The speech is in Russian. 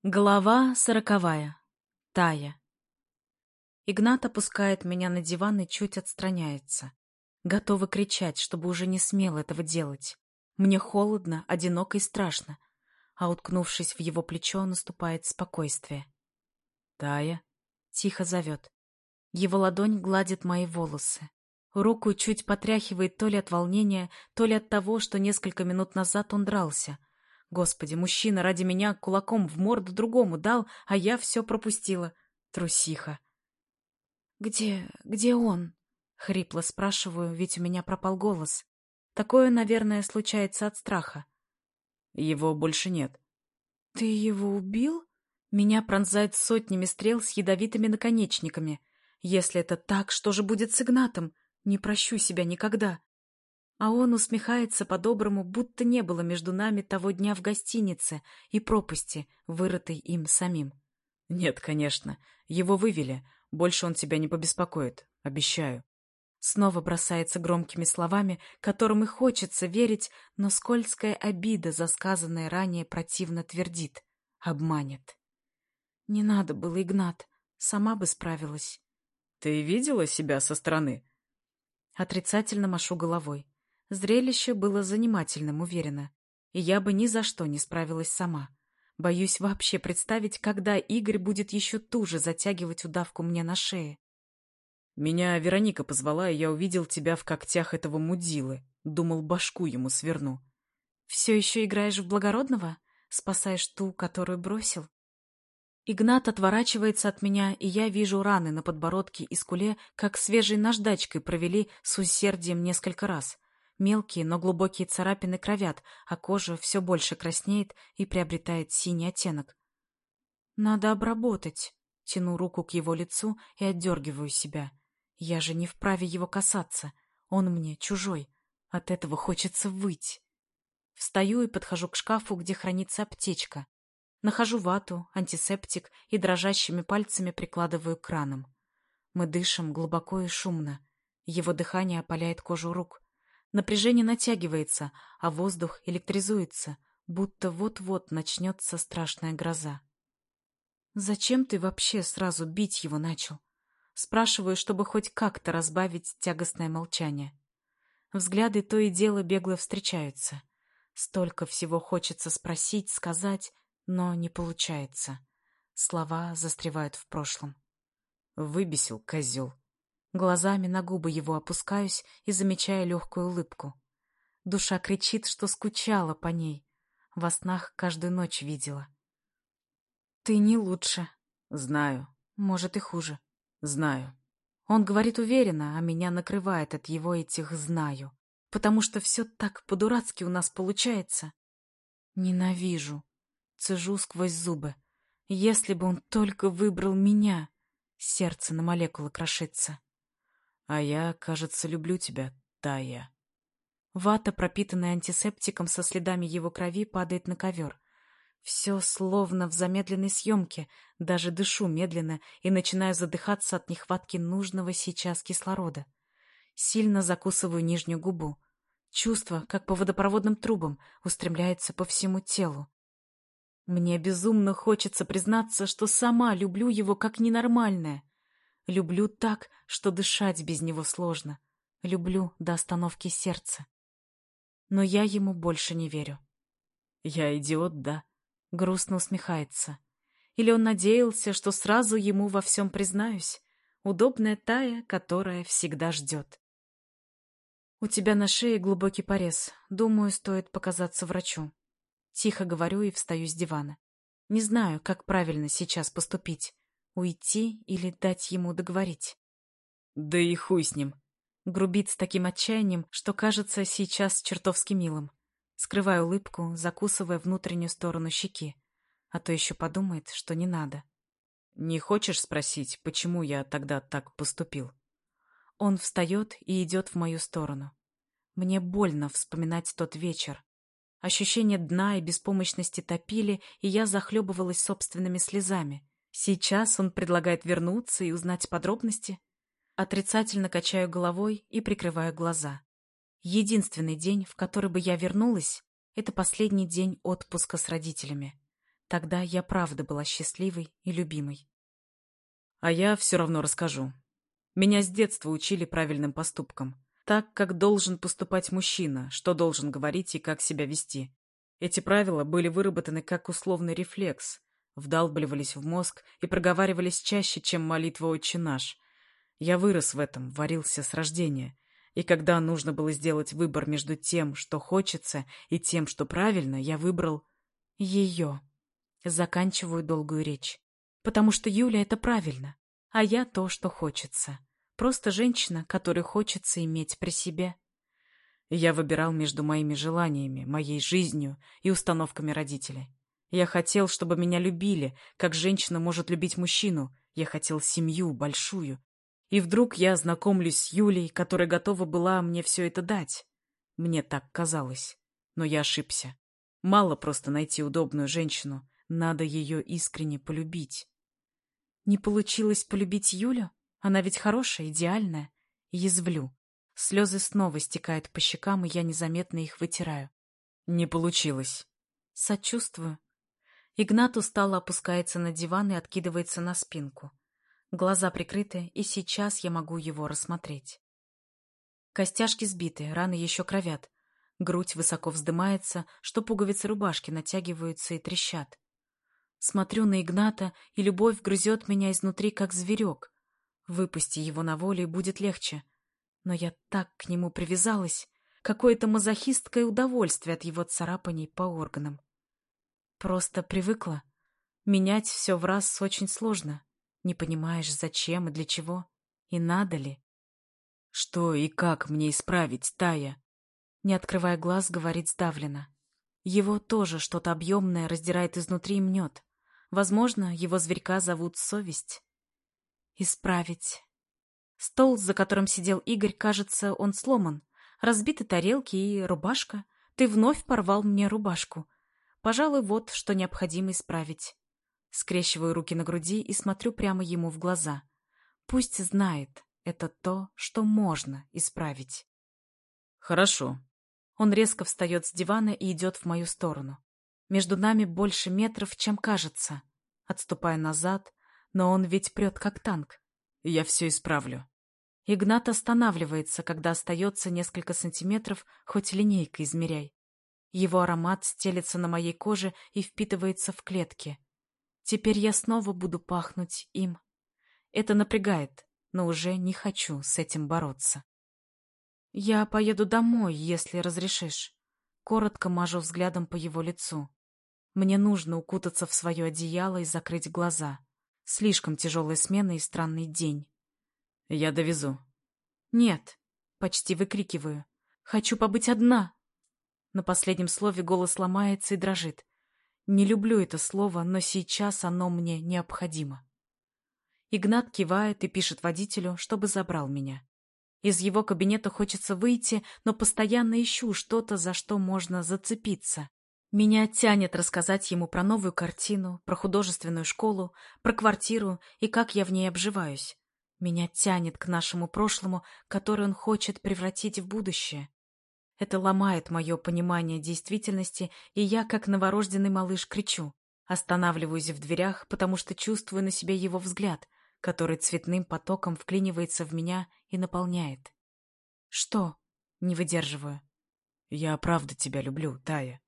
Глава 40. Тая. Игнат опускает меня на диван и чуть отстраняется. Готова кричать, чтобы уже не смел этого делать. Мне холодно, одиноко и страшно. А уткнувшись в его плечо, наступает спокойствие. «Тая?» — тихо зовет. Его ладонь гладит мои волосы. Руку чуть потряхивает то ли от волнения, то ли от того, что несколько минут назад он дрался. Господи, мужчина ради меня кулаком в морду другому дал, а я все пропустила. Трусиха. «Где он?» — хрипло спрашиваю, ведь у меня пропал голос. Такое, наверное, случается от страха. Его больше нет. «Ты его убил?» Меня пронзает сотнями стрел с ядовитыми наконечниками. Если это так, что же будет с Игнатом? Не прощу себя никогда. А он усмехается по-доброму, будто не было между нами того дня в гостинице и пропасти, вырытой им самим. «Нет, конечно. Его вывели. Больше он тебя не побеспокоит. Обещаю». Снова бросается громкими словами, которым и хочется верить, но скользкая обида за сказанное ранее противно твердит. Обманет. «Не надо было, Игнат. Сама бы справилась». «Ты видела себя со стороны?» Отрицательно машу головой. Зрелище было занимательным, уверена. И я бы ни за что не справилась сама. Боюсь вообще представить, когда Игорь будет еще туже затягивать удавку мне на шее. Меня Вероника позвала, и я увидел тебя в когтях этого мудилы. Думал, башку ему сверну. Все еще играешь в благородного? Спасаешь ту, которую бросил? Игнат отворачивается от меня, и я вижу раны на подбородке и скуле, как свежей наждачкой провели с усердием несколько раз. Мелкие, но глубокие царапины кровят, а кожа все больше краснеет и приобретает синий оттенок. «Надо обработать». Тяну руку к его лицу и отдергиваю себя. Я же не вправе его касаться. Он мне чужой. От этого хочется выть. Встаю и подхожу к шкафу, где хранится аптечка. Нахожу вату, антисептик и дрожащими пальцами прикладываю к кранам. Мы дышим глубоко и шумно. Его дыхание опаляет кожу рук. Напряжение натягивается, а воздух электризуется, будто вот-вот начнется страшная гроза. «Зачем ты вообще сразу бить его начал?» Спрашиваю, чтобы хоть как-то разбавить тягостное молчание. Взгляды то и дело бегло встречаются. Столько всего хочется спросить, сказать, но не получается. Слова застревают в прошлом. Выбесил, козел. Глазами на губы его опускаюсь и замечаю легкую улыбку. Душа кричит, что скучала по ней. Во снах каждую ночь видела. Ты не лучше. Знаю. Может, и хуже. Знаю. Он говорит уверенно, а меня накрывает от его этих «знаю». Потому что все так по-дурацки у нас получается. Ненавижу. Цежу сквозь зубы. Если бы он только выбрал меня, сердце на молекулы крошится. А я, кажется, люблю тебя, Тая. Вата, пропитанная антисептиком со следами его крови, падает на ковер. Все словно в замедленной съемке, даже дышу медленно и начинаю задыхаться от нехватки нужного сейчас кислорода. Сильно закусываю нижнюю губу. Чувство, как по водопроводным трубам, устремляется по всему телу. Мне безумно хочется признаться, что сама люблю его как ненормальная. Люблю так, что дышать без него сложно. Люблю до остановки сердца. Но я ему больше не верю. Я идиот, да? Грустно усмехается. Или он надеялся, что сразу ему во всем признаюсь? Удобная Тая, которая всегда ждет. У тебя на шее глубокий порез. Думаю, стоит показаться врачу. Тихо говорю и встаю с дивана. Не знаю, как правильно сейчас поступить. Уйти или дать ему договорить. Да и хуй с ним. Грубит с таким отчаянием, что кажется сейчас чертовски милым. Скрываю улыбку, закусывая внутреннюю сторону щеки. А то еще подумает, что не надо. Не хочешь спросить, почему я тогда так поступил? Он встает и идет в мою сторону. Мне больно вспоминать тот вечер. Ощущение дна и беспомощности топили, и я захлебывалась собственными слезами. Сейчас он предлагает вернуться и узнать подробности. Отрицательно качаю головой и прикрываю глаза. Единственный день, в который бы я вернулась, это последний день отпуска с родителями. Тогда я правда была счастливой и любимой. А я все равно расскажу. Меня с детства учили правильным поступкам. Так, как должен поступать мужчина, что должен говорить и как себя вести. Эти правила были выработаны как условный рефлекс, вдалбливались в мозг и проговаривались чаще, чем молитва «Отче наш». Я вырос в этом, варился с рождения. И когда нужно было сделать выбор между тем, что хочется, и тем, что правильно, я выбрал Ее. Заканчиваю долгую речь. Потому что Юля — это правильно, а я то, что хочется. Просто женщина, которой хочется иметь при себе. Я выбирал между моими желаниями, моей жизнью и установками родителей. Я хотел, чтобы меня любили, как женщина может любить мужчину. Я хотел семью, большую. И вдруг я знакомлюсь с Юлей, которая готова была мне все это дать. Мне так казалось. Но я ошибся. Мало просто найти удобную женщину. Надо ее искренне полюбить. Не получилось полюбить Юлю? Она ведь хорошая, идеальная. Язвлю. Слезы снова стекают по щекам, и я незаметно их вытираю. Не получилось. Сочувствую. Игнат устало опускается на диван и откидывается на спинку. Глаза прикрыты, и сейчас я могу его рассмотреть. Костяшки сбиты, раны еще кровят. Грудь высоко вздымается, что пуговицы рубашки натягиваются и трещат. Смотрю на Игната, и любовь грызет меня изнутри, как зверек. Выпусти его на волю, и будет легче. Но я так к нему привязалась. Какое-то мазохистское удовольствие от его царапаний по органам. Просто привыкла. Менять все в раз очень сложно. Не понимаешь, зачем и для чего. И надо ли. Что и как мне исправить, Тая? Не открывая глаз, говорит сдавленно. Его тоже что-то объемное раздирает изнутри и мнет. Возможно, его зверька зовут Совесть. Исправить. Стол, за которым сидел Игорь, кажется, он сломан. Разбиты тарелки и рубашка. Ты вновь порвал мне рубашку. Пожалуй, вот что необходимо исправить. Скрещиваю руки на груди и смотрю прямо ему в глаза. Пусть знает, это то, что можно исправить. Хорошо. Он резко встает с дивана и идет в мою сторону. Между нами больше метров, чем кажется. Отступая назад, но он ведь прет как танк. Я все исправлю. Игнат останавливается, когда остается несколько сантиметров, хоть линейкой измеряй. Его аромат стелется на моей коже и впитывается в клетки. Теперь я снова буду пахнуть им. Это напрягает, но уже не хочу с этим бороться. Я поеду домой, если разрешишь. Коротко мажу взглядом по его лицу. Мне нужно укутаться в свое одеяло и закрыть глаза. Слишком тяжелая смена и странный день. Я довезу. Нет, почти выкрикиваю. Хочу побыть одна. На последнем слове голос ломается и дрожит. Не люблю это слово, но сейчас оно мне необходимо. Игнат кивает и пишет водителю, чтобы забрал меня. Из его кабинета хочется выйти, но постоянно ищу что-то, за что можно зацепиться. Меня тянет рассказать ему про новую картину, про художественную школу, про квартиру и как я в ней обживаюсь. Меня тянет к нашему прошлому, которое он хочет превратить в будущее. Это ломает мое понимание действительности, и я, как новорожденный малыш, кричу. Останавливаюсь в дверях, потому что чувствую на себе его взгляд, который цветным потоком вклинивается в меня и наполняет. Что? Не выдерживаю. Я правда тебя люблю, Тая.